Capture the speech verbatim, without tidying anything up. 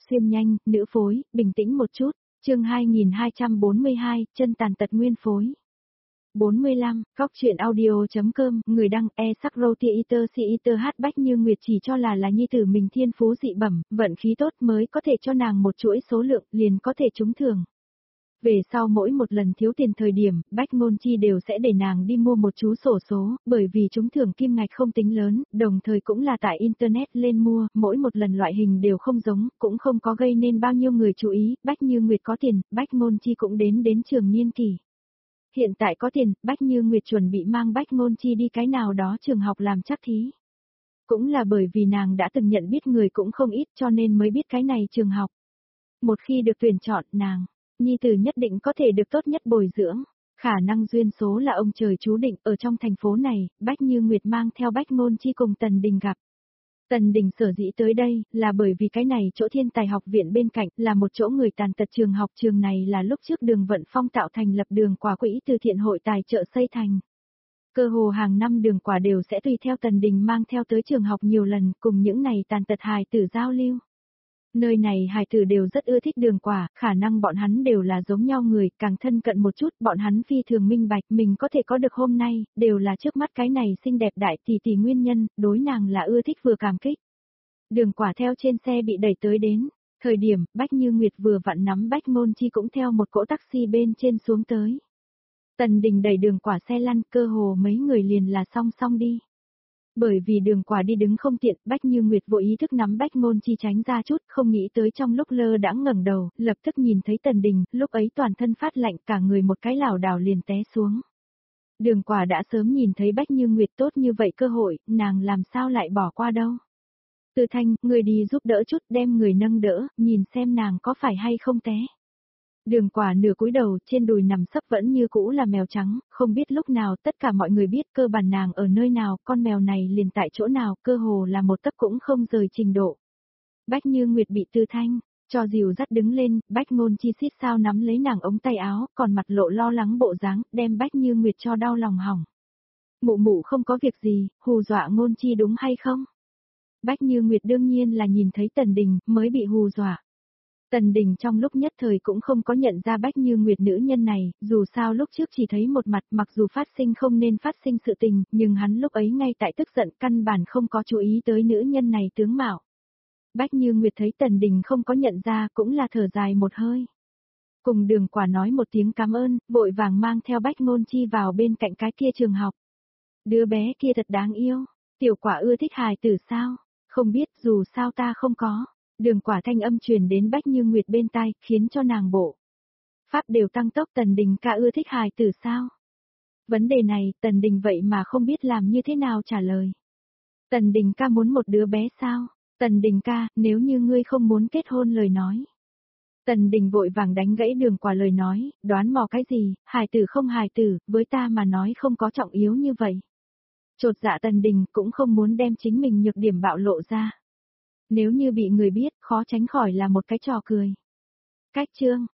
xuyên nhanh, nữ phối, bình tĩnh một chút, chương hai nghìn hai trăm bốn mươi hai, chân tàn tật nguyên phối. bốn mươi lăm, góc truyện audio.com, người đăng e sắc roti iter si iter hát Bách Như Nguyệt chỉ cho là là nhi tử mình thiên phú dị bẩm, vận khí tốt mới có thể cho nàng một chuỗi số lượng, liền có thể trúng thưởng. Về sau mỗi một lần thiếu tiền thời điểm, Bách Ngôn Chi đều sẽ để nàng đi mua một chú sổ số, bởi vì trúng thưởng kim ngạch không tính lớn, đồng thời cũng là tại Internet lên mua, mỗi một lần loại hình đều không giống, cũng không có gây nên bao nhiêu người chú ý, Bách Như Nguyệt có tiền, Bách Ngôn Chi cũng đến đến trường niên kỳ. Hiện tại có tiền, Bách Như Nguyệt chuẩn bị mang Bách Ngôn Chi đi cái nào đó trường học làm chắc thí. Cũng là bởi vì nàng đã từng nhận biết người cũng không ít cho nên mới biết cái này trường học. Một khi được tuyển chọn, nàng nhi tử nhất định có thể được tốt nhất bồi dưỡng, khả năng duyên số là ông trời chú định, ở trong thành phố này, Bách Như Nguyệt mang theo Bách Ngôn Chi cùng Tần Đình gặp. Tần Đình sở dĩ tới đây, là bởi vì cái này chỗ thiên tài học viện bên cạnh, là một chỗ người tàn tật trường học, trường này là lúc trước Đường Vận Phong tạo thành lập đường quả quỹ từ thiện hội tài trợ xây thành. Cơ hồ hàng năm đường quả đều sẽ tùy theo Tần Đình mang theo tới trường học nhiều lần, cùng những này tàn tật hài tử giao lưu. Nơi này hài tử đều rất ưa thích đường quả, khả năng bọn hắn đều là giống nhau người, càng thân cận một chút, bọn hắn phi thường minh bạch mình có thể có được hôm nay, đều là trước mắt cái này xinh đẹp đại tỷ tỷ nguyên nhân, đối nàng là ưa thích vừa cảm kích. Đường quả theo trên xe bị đẩy tới đến, thời điểm, Bách Như Nguyệt vừa vặn nắm Bách Ngôn Chi cũng theo một cỗ taxi bên trên xuống tới. Tần Đình đẩy đường quả xe lăn, cơ hồ mấy người liền là song song đi. Bởi vì đường quả đi đứng không tiện, Bách Như Nguyệt vô ý thức nắm Bách Ngôn Chi tránh ra chút, không nghĩ tới trong lúc lơ đãng ngẩng đầu, lập tức nhìn thấy Tần Đình, lúc ấy toàn thân phát lạnh, cả người một cái lảo đảo liền té xuống. Đường quả đã sớm nhìn thấy Bách Như Nguyệt tốt như vậy cơ hội, nàng làm sao lại bỏ qua đâu. Từ Thanh, người đi giúp đỡ chút, đem người nâng đỡ, nhìn xem nàng có phải hay không té. Đường quả nửa cúi đầu, trên đùi nằm sấp vẫn như cũ là mèo trắng, không biết lúc nào tất cả mọi người biết cơ bản nàng ở nơi nào, con mèo này liền tại chỗ nào, cơ hồ là một tấc cũng không rời trình độ. Bách Như Nguyệt bị Tư Thanh cho dìu dắt đứng lên, Bách Ngôn Chi xít sao nắm lấy nàng ống tay áo, còn mặt lộ lo lắng bộ dáng, đem Bách Như Nguyệt cho đau lòng hỏng. Mụ mụ không có việc gì, hù dọa Ngôn Chi đúng hay không? Bách Như Nguyệt đương nhiên là nhìn thấy Tần Đình mới bị hù dọa. Tần Đình trong lúc nhất thời cũng không có nhận ra Bách Như Nguyệt nữ nhân này, dù sao lúc trước chỉ thấy một mặt, mặc dù phát sinh không nên phát sinh sự tình, nhưng hắn lúc ấy ngay tại tức giận căn bản không có chú ý tới nữ nhân này tướng mạo. Bách Như Nguyệt thấy Tần Đình không có nhận ra cũng là thở dài một hơi. Cùng đường quả nói một tiếng cảm ơn, vội vàng mang theo Bách Ngôn Chi vào bên cạnh cái kia trường học. Đứa bé kia thật đáng yêu, tiểu quả ưa thích hài tử sao? Không biết, dù sao ta không có. Đường quả thanh âm truyền đến Bách Như Nguyệt bên tai, khiến cho nàng bộ pháp đều tăng tốc. Tần Đình ca ưa thích hài tử sao? Vấn đề này, Tần Đình vậy mà không biết làm như thế nào trả lời. Tần Đình ca muốn một đứa bé sao? Tần Đình ca, nếu như ngươi không muốn kết hôn lời nói. Tần Đình vội vàng đánh gãy đường quả lời nói, đoán mò cái gì, hài tử không hài tử, với ta mà nói không có trọng yếu như vậy. Chột dạ Tần Đình cũng không muốn đem chính mình nhược điểm bạo lộ ra. Nếu như bị người biết, khó tránh khỏi là một cái trò cười. Cách chương,